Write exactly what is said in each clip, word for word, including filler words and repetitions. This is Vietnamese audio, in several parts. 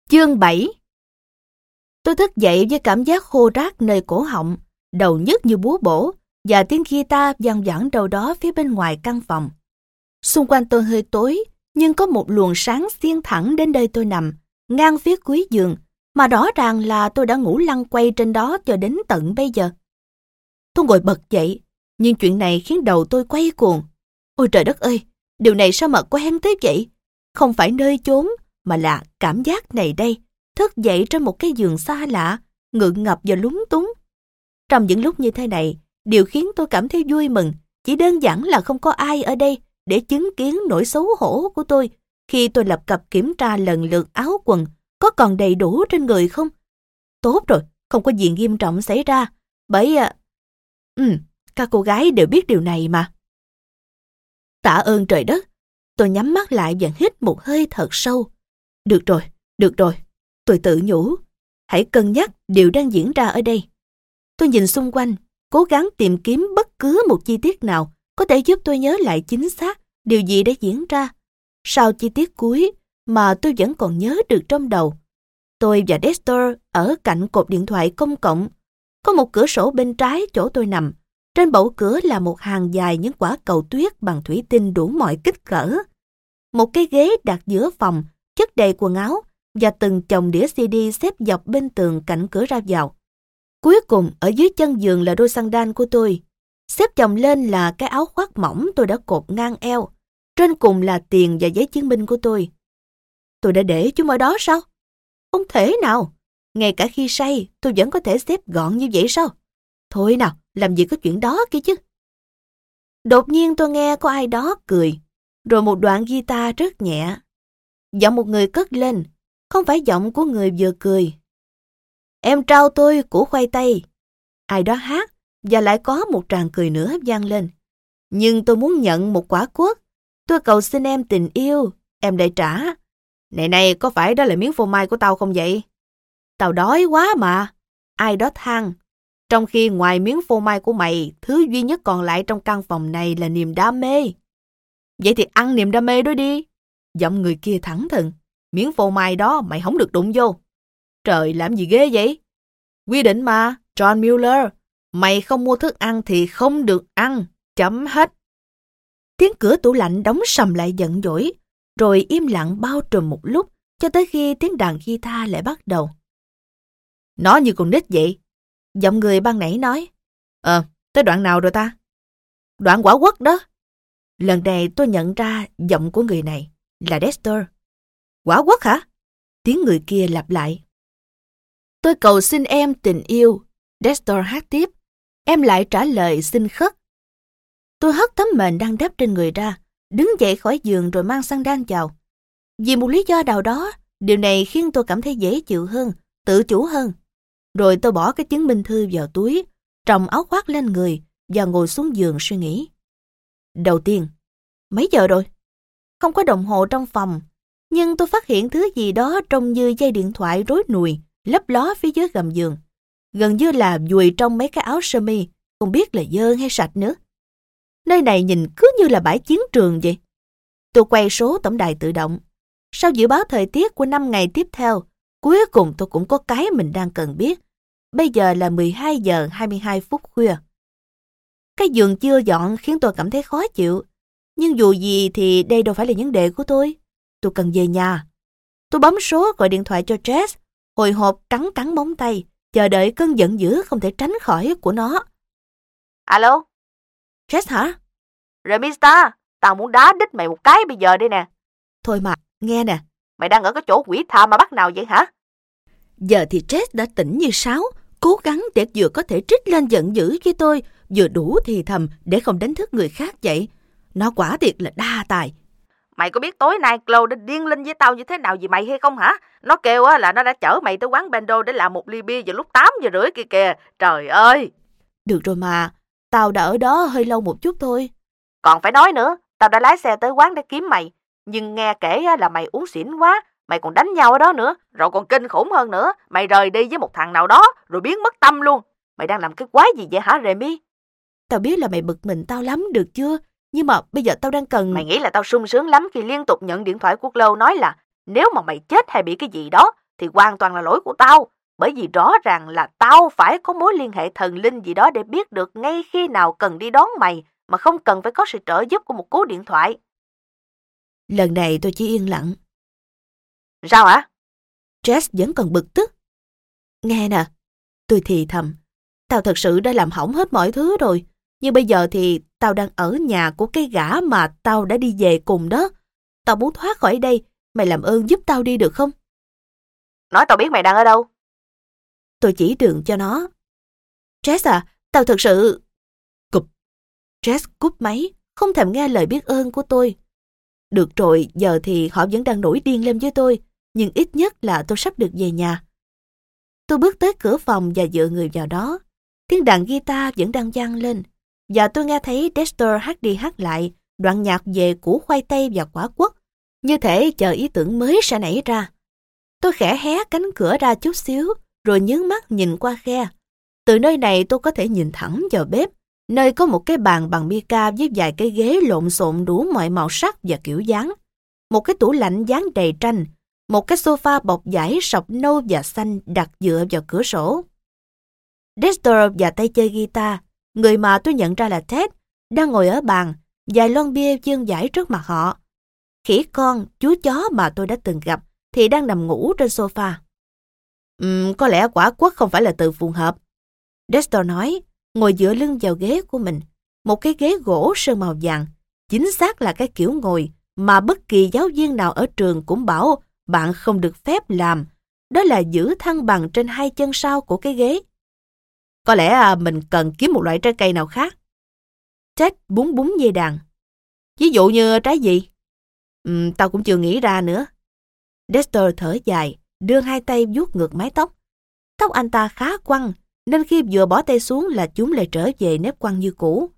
Chương bảy. Tôi thức dậy với cảm giác khô rát nơi cổ họng, đầu nhức như búa bổ và tiếng guitar vang vẳng đâu đó phía bên ngoài căn phòng. Xung quanh tôi hơi tối, nhưng có một luồng sáng xiên thẳng đến nơi tôi nằm, ngang phía cuối giường, mà rõ ràng là tôi đã ngủ lăn quay trên đó cho đến tận bây giờ. Tôi ngồi bật dậy, nhưng chuyện này khiến đầu tôi quay cuồng. Ôi trời đất ơi, điều này sao mà quen thế vậy? Không phải nơi chốn, mà là cảm giác này đây, thức dậy trên một cái giường xa lạ, ngượng ngập và lúng túng. Trong những lúc như thế này, điều khiến tôi cảm thấy vui mừng chỉ đơn giản là không có ai ở đây để chứng kiến nỗi xấu hổ của tôi khi tôi lập cập kiểm tra lần lượt áo quần có còn đầy đủ trên người không. Tốt rồi, không có gì nghiêm trọng xảy ra, bởi... À... Ừ, các cô gái đều biết điều này mà. Tạ ơn trời đất, tôi nhắm mắt lại và hít một hơi thật sâu. Được rồi, được rồi, tôi tự nhủ. Hãy cân nhắc điều đang diễn ra ở đây. Tôi nhìn xung quanh, cố gắng tìm kiếm bất cứ một chi tiết nào có thể giúp tôi nhớ lại chính xác điều gì đã diễn ra. Sau chi tiết cuối mà tôi vẫn còn nhớ được trong đầu. Tôi và Dexter ở cạnh cột điện thoại công cộng. Có một cửa sổ bên trái chỗ tôi nằm. Trên bậu cửa là một hàng dài những quả cầu tuyết bằng thủy tinh đủ mọi kích cỡ. Một cái ghế đặt giữa phòng, chất đầy quần áo và từng chồng đĩa xê đê xếp dọc bên tường cạnh cửa ra vào. Cuối cùng ở dưới chân giường là đôi sandal của tôi. Xếp chồng lên là cái áo khoác mỏng tôi đã cột ngang eo. Trên cùng là tiền và giấy chứng minh của tôi. Tôi đã để chúng ở đó sao? Không thể nào. Ngay cả khi say, tôi vẫn có thể xếp gọn như vậy sao? Thôi nào, làm gì có chuyện đó kia chứ. Đột nhiên tôi nghe có ai đó cười. Rồi một đoạn guitar rất nhẹ. Giọng một người cất lên, không phải giọng của người vừa cười. Em trao tôi củ khoai tây. Ai đó hát, và lại có một tràng cười nữa vang lên. Nhưng tôi muốn nhận một quả quất. Tôi cầu xin em tình yêu, em lại trả. Này này, có phải đó là miếng phô mai của tao không vậy? Tao đói quá mà. Ai đó than. Trong khi ngoài miếng phô mai của mày, thứ duy nhất còn lại trong căn phòng này là niềm đam mê. Vậy thì ăn niềm đam mê đó đi. Giọng người kia thẳng thừng. Miếng phô mai đó mày không được đụng vô. Trời, làm gì ghê vậy? Quy định mà, John Mueller. Mày không mua thức ăn thì không được ăn. Chấm hết. Tiếng cửa tủ lạnh đóng sầm lại giận dỗi, rồi im lặng bao trùm một lúc, cho tới khi tiếng đàn guitar lại bắt đầu. Nó như con nít vậy. Giọng người ban nãy nói. Ờ, tới đoạn nào rồi ta? Đoạn quả quất đó. Lần này tôi nhận ra giọng của người này là Dexter. Quả quất hả? Tiếng người kia lặp lại. Tôi cầu xin em tình yêu. Dexter hát tiếp. Em lại trả lời xin khất. Tôi hất tấm mền đang đắp trên người ra, đứng dậy khỏi giường rồi mang sandal vào. Vì một lý do nào đó, điều này khiến tôi cảm thấy dễ chịu hơn, tự chủ hơn. Rồi tôi bỏ cái chứng minh thư vào túi, tròng áo khoác lên người và ngồi xuống giường suy nghĩ. Đầu tiên, mấy giờ rồi? Không có đồng hồ trong phòng, nhưng tôi phát hiện thứ gì đó trông như dây điện thoại rối nùi, lấp ló phía dưới gầm giường. Gần như là vùi trong mấy cái áo sơ mi, không biết là dơ hay sạch nữa. Nơi này nhìn cứ như là bãi chiến trường vậy. Tôi quay số tổng đài tự động. Sau dự báo thời tiết của năm ngày tiếp theo, cuối cùng tôi cũng có cái mình đang cần biết. Bây giờ là mười hai giờ hai mươi hai phút khuya. Cái giường chưa dọn khiến tôi cảm thấy khó chịu. Nhưng dù gì thì đây đâu phải là vấn đề của tôi. Tôi cần về nhà. Tôi bấm số gọi điện thoại cho Jess, hồi hộp cắn cắn móng tay, chờ đợi cơn giận dữ không thể tránh khỏi của nó. Alo? Jess hả? Remista, tao muốn đá đít mày một cái bây giờ đây nè. Thôi mà, nghe nè. Mày đang ở cái chỗ quỷ tha mà bắt nào vậy hả? Giờ thì Jess đã tỉnh như sáo, cố gắng để vừa có thể trích lên giận dữ với tôi, vừa đủ thì thầm để không đánh thức người khác vậy. Nó quả thiệt là đa tài. Mày có biết tối nay Chloe đã điên lên với tao như thế nào vì mày hay không hả? Nó kêu á là nó đã chở mày tới quán Bendo để làm một ly bia vào lúc tám giờ rưỡi kia kìa. Trời ơi! Được rồi mà, tao đã ở đó hơi lâu một chút thôi. Còn phải nói nữa, tao đã lái xe tới quán để kiếm mày. Nhưng nghe kể là mày uống xỉn quá, mày còn đánh nhau ở đó nữa. Rồi còn kinh khủng hơn nữa, mày rời đi với một thằng nào đó rồi biến mất tâm luôn. Mày đang làm cái quái gì vậy hả Remy? Tao biết là mày bực mình tao lắm được chưa? Nhưng mà bây giờ tao đang cần... Mày nghĩ là tao sung sướng lắm khi liên tục nhận điện thoại của Chloe nói là nếu mà mày chết hay bị cái gì đó, thì hoàn toàn là lỗi của tao. Bởi vì rõ ràng là tao phải có mối liên hệ thần linh gì đó để biết được ngay khi nào cần đi đón mày mà không cần phải có sự trợ giúp của một cú điện thoại. Lần này tôi chỉ yên lặng. Sao hả? Jess vẫn còn bực tức. Nghe nè, tôi thì thầm. Tao thật sự đã làm hỏng hết mọi thứ rồi. Nhưng bây giờ thì tao đang ở nhà của cái gã mà tao đã đi về cùng đó. Tao muốn thoát khỏi đây. Mày làm ơn giúp tao đi được không? Nói tao biết mày đang ở đâu. Tôi chỉ đường cho nó. Jess à, tao thật sự... Cụp. Jess cúp máy, không thèm nghe lời biết ơn của tôi. Được rồi, giờ thì họ vẫn đang nổi điên lên với tôi. Nhưng ít nhất là tôi sắp được về nhà. Tôi bước tới cửa phòng và dựa người vào đó. Tiếng đàn guitar vẫn đang vang lên. Và tôi nghe thấy Dexter hát đi hát lại đoạn nhạc về củ khoai tây và quả quất. Như thể chờ ý tưởng mới sẽ nảy ra. Tôi khẽ hé cánh cửa ra chút xíu, rồi nhướng mắt nhìn qua khe. Từ nơi này tôi có thể nhìn thẳng vào bếp, nơi có một cái bàn bằng mica với vài cái ghế lộn xộn đủ mọi màu sắc và kiểu dáng. Một cái tủ lạnh dán đầy tranh, một cái sofa bọc vải sọc nâu và xanh đặt dựa vào cửa sổ. Dexter và tay chơi guitar, người mà tôi nhận ra là Ted, đang ngồi ở bàn, vài lon bia dương vải trước mặt họ. Khỉ con, chú chó mà tôi đã từng gặp, thì đang nằm ngủ trên sofa. Uhm, có lẽ quả quất không phải là từ phù hợp. Dexter nói, ngồi dựa lưng vào ghế của mình. Một cái ghế gỗ sơn màu vàng, chính xác là cái kiểu ngồi mà bất kỳ giáo viên nào ở trường cũng bảo bạn không được phép làm. Đó là giữ thăng bằng trên hai chân sau của cái ghế. Có lẽ à, mình cần kiếm một loại trái cây nào khác. Ted búng búng dây đàn. Ví dụ như trái gì? Uhm, tao cũng chưa nghĩ ra nữa. Dexter thở dài, đưa hai tay vuốt ngược mái tóc. Tóc anh ta khá quăn, nên khi vừa bỏ tay xuống là chúng lại trở về nếp quăn như cũ.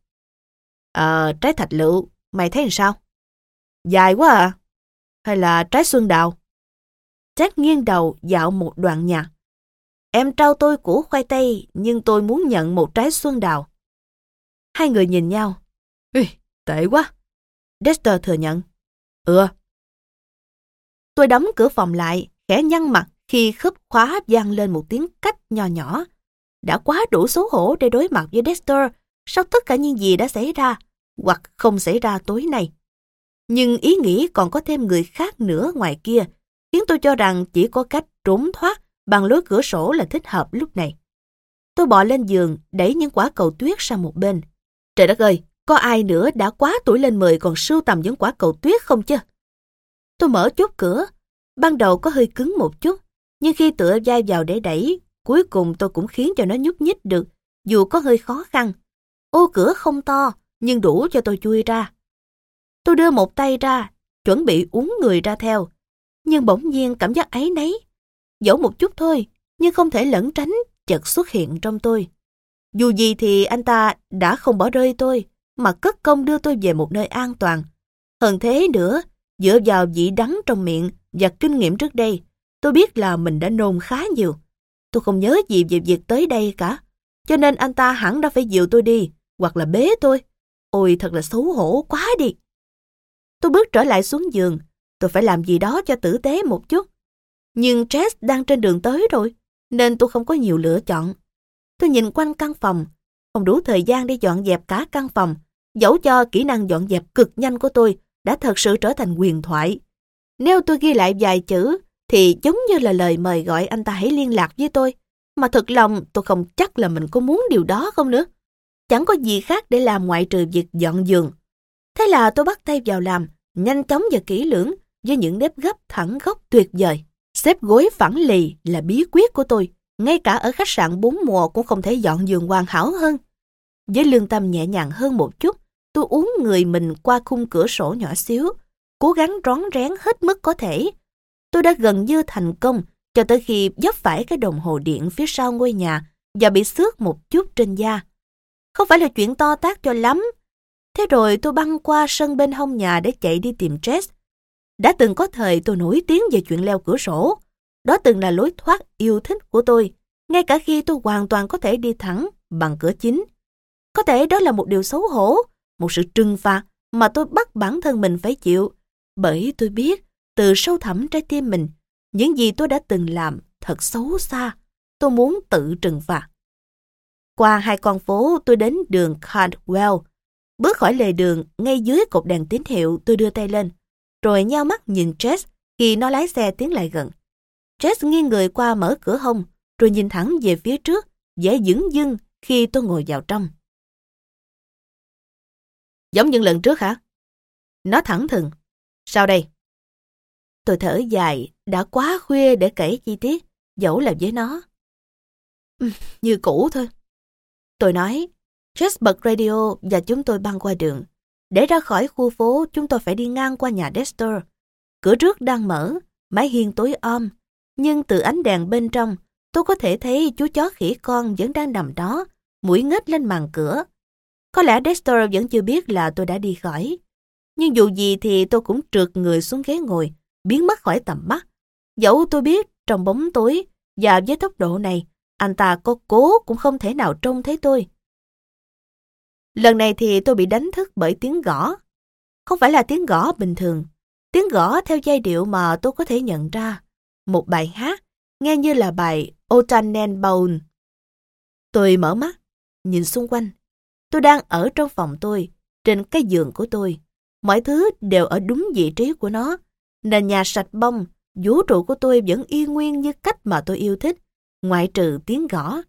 Ờ, trái thạch lựu, mày thấy làm sao? Dài quá à? Hay là trái xuân đào? Jack nghiêng đầu dạo một đoạn nhạc. Em trao tôi củ khoai tây, nhưng tôi muốn nhận một trái xuân đào. Hai người nhìn nhau. Ê, tệ quá. Dexter thừa nhận. Ừ. Tôi đóng cửa phòng lại, khẽ nhăn mặt khi khớp khóa vang lên một tiếng cách nho nhỏ. Đã quá đủ xấu hổ để đối mặt với Dexter sau tất cả những gì đã xảy ra, hoặc không xảy ra tối nay. Nhưng ý nghĩ còn có thêm người khác nữa ngoài kia, khiến tôi cho rằng chỉ có cách trốn thoát bằng lối cửa sổ là thích hợp lúc này. Tôi bò lên giường, đẩy những quả cầu tuyết sang một bên. Trời đất ơi, có ai nữa đã quá tuổi lên mười còn sưu tầm những quả cầu tuyết không chứ? Tôi mở chốt cửa. Ban đầu có hơi cứng một chút, nhưng khi tựa vai vào để đẩy, cuối cùng tôi cũng khiến cho nó nhúc nhích được, dù có hơi khó khăn. Ô cửa không to, nhưng đủ cho tôi chui ra. Tôi đưa một tay ra, chuẩn bị uốn người ra theo. Nhưng bỗng nhiên cảm giác áy náy. Dẫu một chút thôi, nhưng không thể lẩn tránh, chợt xuất hiện trong tôi. Dù gì thì anh ta đã không bỏ rơi tôi, mà cất công đưa tôi về một nơi an toàn. Hơn thế nữa, dựa vào vị đắng trong miệng và kinh nghiệm trước đây, tôi biết là mình đã nôn khá nhiều. Tôi không nhớ gì về việc tới đây cả, cho nên anh ta hẳn đã phải dìu tôi đi, hoặc là bế tôi. Ôi thật là xấu hổ quá đi. Tôi bước trở lại xuống giường, tôi phải làm gì đó cho tử tế một chút. Nhưng Jess đang trên đường tới rồi, nên tôi không có nhiều lựa chọn. Tôi nhìn quanh căn phòng, không đủ thời gian để dọn dẹp cả căn phòng, dẫu cho kỹ năng dọn dẹp cực nhanh của tôi đã thật sự trở thành huyền thoại. Nếu tôi ghi lại vài chữ, thì giống như là lời mời gọi anh ta hãy liên lạc với tôi, mà thật lòng tôi không chắc là mình có muốn điều đó không nữa. Chẳng có gì khác để làm ngoại trừ việc dọn giường. Thế là tôi bắt tay vào làm, nhanh chóng và kỹ lưỡng, với những nếp gấp thẳng góc tuyệt vời. Xếp gối phẳng lì là bí quyết của tôi, ngay cả ở khách sạn bốn mùa cũng không thể dọn giường hoàn hảo hơn. Với lương tâm nhẹ nhàng hơn một chút, tôi uốn người mình qua khung cửa sổ nhỏ xíu, cố gắng rón rén hết mức có thể. Tôi đã gần như thành công cho tới khi vấp phải cái đồng hồ điện phía sau ngôi nhà và bị xước một chút trên da. Không phải là chuyện to tát cho lắm. Thế rồi tôi băng qua sân bên hông nhà để chạy đi tìm Jess. Đã từng có thời tôi nổi tiếng về chuyện leo cửa sổ. Đó từng là lối thoát yêu thích của tôi, ngay cả khi tôi hoàn toàn có thể đi thẳng bằng cửa chính. Có thể đó là một điều xấu hổ, một sự trừng phạt mà tôi bắt bản thân mình phải chịu. Bởi tôi biết, từ sâu thẳm trái tim mình, Những gì tôi đã từng làm thật xấu xa. Tôi muốn tự trừng phạt. Qua hai con phố tôi đến đường Caldwell. Bước khỏi lề đường, ngay dưới cột đèn tín hiệu tôi đưa tay lên, rồi nheo mắt nhìn Jess khi nó lái xe tiến lại gần. Jess nghiêng người qua mở cửa hông, rồi nhìn thẳng về phía trước, vẻ dửng dưng khi tôi ngồi vào trong. Giống như lần trước hả? Nó thẳng thừng. Sao đây? Tôi thở dài, đã quá khuya để kể chi tiết, dẫu là với nó. Ừ, như cũ thôi. Tôi nói, Jess bật radio và chúng tôi băng qua đường. Để ra khỏi khu phố, chúng tôi phải đi ngang qua nhà Dexter. Cửa trước đang mở, mái hiên tối om, nhưng từ ánh đèn bên trong, tôi có thể thấy chú chó khỉ con vẫn đang nằm đó, mũi ngếch lên màn cửa. Có lẽ Dexter vẫn chưa biết là tôi đã đi khỏi. Nhưng dù gì thì tôi cũng trượt người xuống ghế ngồi, biến mất khỏi tầm mắt. Dẫu tôi biết trong bóng tối và với tốc độ này, anh ta có cố cũng không thể nào trông thấy tôi. Lần này thì tôi bị đánh thức bởi tiếng gõ. Không phải là tiếng gõ bình thường. Tiếng gõ theo giai điệu mà tôi có thể nhận ra. Một bài hát, nghe như là bài O Tannenbaum. Tôi mở mắt, nhìn xung quanh. Tôi đang ở trong phòng tôi, trên cái giường của tôi. Mọi thứ đều ở đúng vị trí của nó. Nền nhà sạch bông, vũ trụ của tôi vẫn y nguyên như cách mà tôi yêu thích, ngoại trừ tiếng gõ.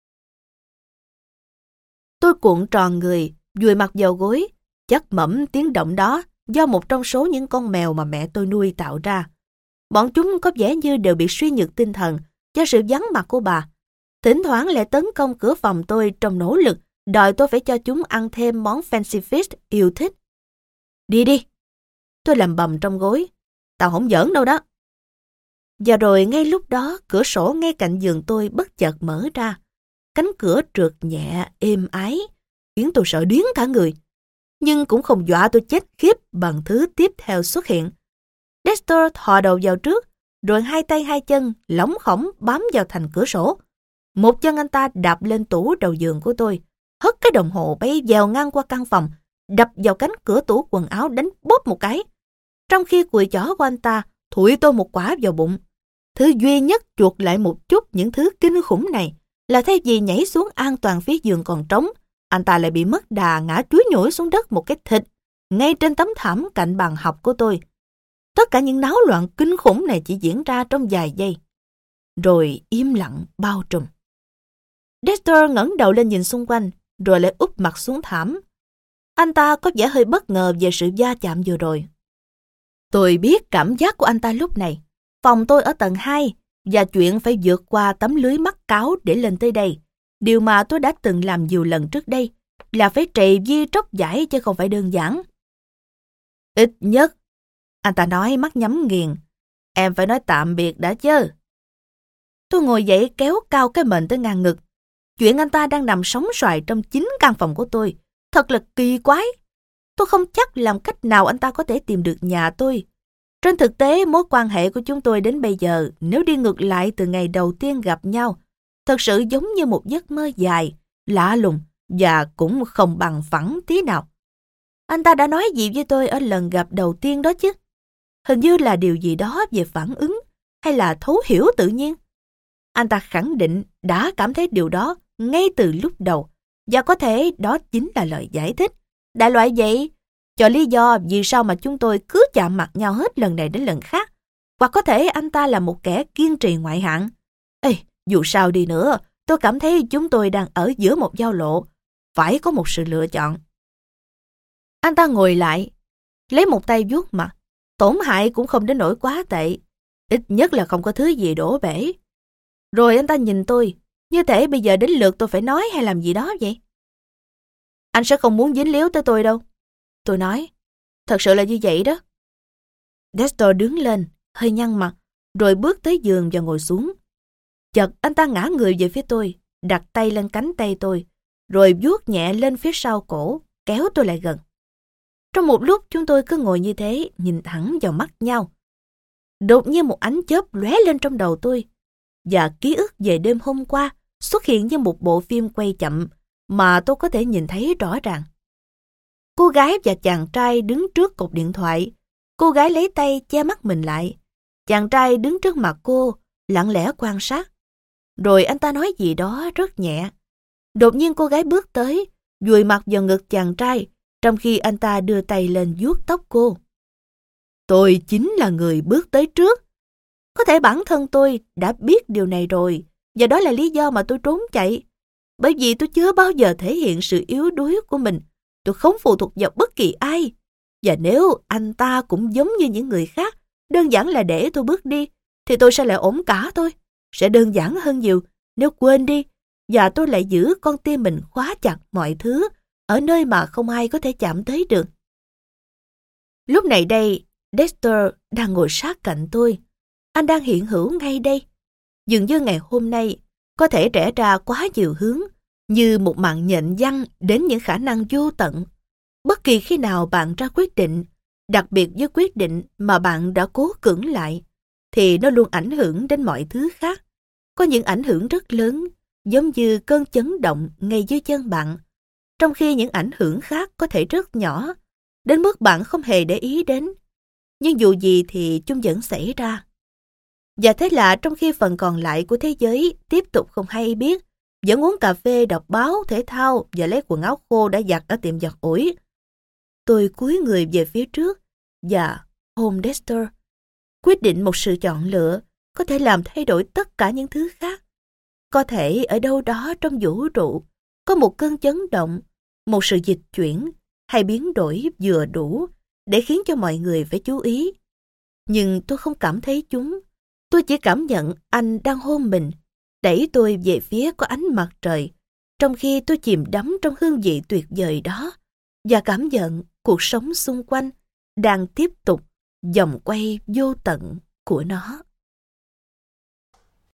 Tôi cuộn tròn người, vùi mặt vào gối, chắc mẩm tiếng động đó do một trong số những con mèo mà mẹ tôi nuôi tạo ra. Bọn chúng có vẻ như đều bị suy nhược tinh thần do sự vắng mặt của bà. Thỉnh thoảng lại tấn công cửa phòng tôi trong nỗ lực đòi tôi phải cho chúng ăn thêm món fancy feast yêu thích. Đi đi, tôi lầm bầm trong gối. Tao không giỡn đâu đó. Và rồi ngay lúc đó, cửa sổ ngay cạnh giường tôi bất chợt mở ra. Cánh cửa trượt nhẹ, êm ái, khiến tôi sợ điếng cả người. Nhưng cũng không dọa tôi chết khiếp bằng thứ tiếp theo xuất hiện. Dexter thò đầu vào trước, rồi hai tay hai chân lỏng khổng bám vào thành cửa sổ. Một chân anh ta đạp lên tủ đầu giường của tôi, hất cái đồng hồ bay dèo ngang qua căn phòng, đập vào cánh cửa tủ quần áo đánh bóp một cái. Trong khi cùi chỏ của anh ta thụi tôi một quả vào bụng. Thứ duy nhất chuột lại một chút những thứ kinh khủng này là thay vì nhảy xuống an toàn phía giường còn trống, anh ta lại bị mất đà ngã chúi nhủi xuống đất một cái thịt ngay trên tấm thảm cạnh bàn học của tôi. Tất cả những náo loạn kinh khủng này chỉ diễn ra trong vài giây, rồi im lặng bao trùm. Dexter ngẩng đầu lên nhìn xung quanh, rồi lại úp mặt xuống thảm. Anh ta có vẻ hơi bất ngờ về sự va chạm vừa rồi. Tôi biết cảm giác của anh ta lúc này. Phòng tôi ở tầng hai, và chuyện phải vượt qua tấm lưới mắc cáo để lên tới đây. Điều mà tôi đã từng làm nhiều lần trước đây là phải trầy di tróc giải chứ không phải đơn giản. Ít nhất, anh ta nói mắt nhắm nghiền, em phải nói tạm biệt đã chứ. Tôi ngồi dậy kéo cao cái mền tới ngang ngực. Chuyện anh ta đang nằm sóng xoài trong chính căn phòng của tôi thật là kỳ quái. Tôi không chắc làm cách nào anh ta có thể tìm được nhà tôi. Trên thực tế, mối quan hệ của chúng tôi đến bây giờ, nếu đi ngược lại từ ngày đầu tiên gặp nhau, thật sự giống như một giấc mơ dài, lạ lùng và cũng không bằng phẳng tí nào. Anh ta đã nói gì với tôi ở lần gặp đầu tiên đó chứ? Hình như là điều gì đó về phản ứng hay là thấu hiểu tự nhiên. Anh ta khẳng định đã cảm thấy điều đó ngay từ lúc đầu, và có thể đó chính là lời giải thích. Đại loại vậy, cho lý do vì sao mà chúng tôi cứ chạm mặt nhau hết lần này đến lần khác. Hoặc có thể anh ta là một kẻ kiên trì ngoại hạng. Ê, dù sao đi nữa, tôi cảm thấy chúng tôi đang ở giữa một giao lộ. Phải có một sự lựa chọn. Anh ta ngồi lại, lấy một tay vuốt mặt. Tổn hại cũng không đến nỗi quá tệ. Ít nhất là không có thứ gì đổ bể. Rồi anh ta nhìn tôi, như thể bây giờ đến lượt tôi phải nói hay làm gì đó vậy. Anh sẽ không muốn dính líu tới tôi đâu. Tôi nói, thật sự là như vậy đó. Dexter đứng lên, hơi nhăn mặt, rồi bước tới giường và ngồi xuống. Chợt anh ta ngã người về phía tôi, đặt tay lên cánh tay tôi, rồi vuốt nhẹ lên phía sau cổ, kéo tôi lại gần. Trong một lúc chúng tôi cứ ngồi như thế, nhìn thẳng vào mắt nhau. Đột nhiên một ánh chớp lóe lên trong đầu tôi, và ký ức về đêm hôm qua xuất hiện như một bộ phim quay chậm mà tôi có thể nhìn thấy rõ ràng. Cô gái và chàng trai đứng trước cột điện thoại. Cô gái lấy tay che mắt mình lại. Chàng trai đứng trước mặt cô, lặng lẽ quan sát. Rồi anh ta nói gì đó rất nhẹ. Đột nhiên cô gái bước tới, dụi mặt vào ngực chàng trai, trong khi anh ta đưa tay lên vuốt tóc cô. Tôi chính là người bước tới trước. Có thể bản thân tôi đã biết điều này rồi, và đó là lý do mà tôi trốn chạy. Bởi vì tôi chưa bao giờ thể hiện sự yếu đuối của mình. Tôi không phụ thuộc vào bất kỳ ai. Và nếu anh ta cũng giống như những người khác, đơn giản là để tôi bước đi, thì tôi sẽ lại ổn cả thôi. Sẽ đơn giản hơn nhiều nếu quên đi, và tôi lại giữ con tim mình khóa chặt mọi thứ ở nơi mà không ai có thể chạm tới được. Lúc này đây, Dexter đang ngồi sát cạnh tôi. Anh đang hiện hữu ngay đây. Dường như ngày hôm nay có thể rẽ ra quá nhiều hướng, như một mạng nhện văng đến những khả năng vô tận. Bất kỳ khi nào bạn ra quyết định, đặc biệt với quyết định mà bạn đã cố cưỡng lại, thì nó luôn ảnh hưởng đến mọi thứ khác. Có những ảnh hưởng rất lớn, giống như cơn chấn động ngay dưới chân bạn, trong khi những ảnh hưởng khác có thể rất nhỏ, đến mức bạn không hề để ý đến. Nhưng dù gì thì chúng vẫn xảy ra. Và thế là trong khi phần còn lại của thế giới tiếp tục không hay biết, vẫn uống cà phê, đọc báo, thể thao và lấy quần áo khô đã giặt ở tiệm giặt ủi, tôi cúi người về phía trước và ôm Dexter. Quyết định một sự chọn lựa có thể làm thay đổi tất cả những thứ khác. Có thể ở đâu đó trong vũ trụ có một cơn chấn động, một sự dịch chuyển hay biến đổi vừa đủ để khiến cho mọi người phải chú ý. Nhưng tôi không cảm thấy chúng. Tôi chỉ cảm nhận anh đang hôn mình, đẩy tôi về phía có ánh mặt trời, trong khi tôi chìm đắm trong hương vị tuyệt vời đó và cảm nhận cuộc sống xung quanh đang tiếp tục vòng quay vô tận của nó.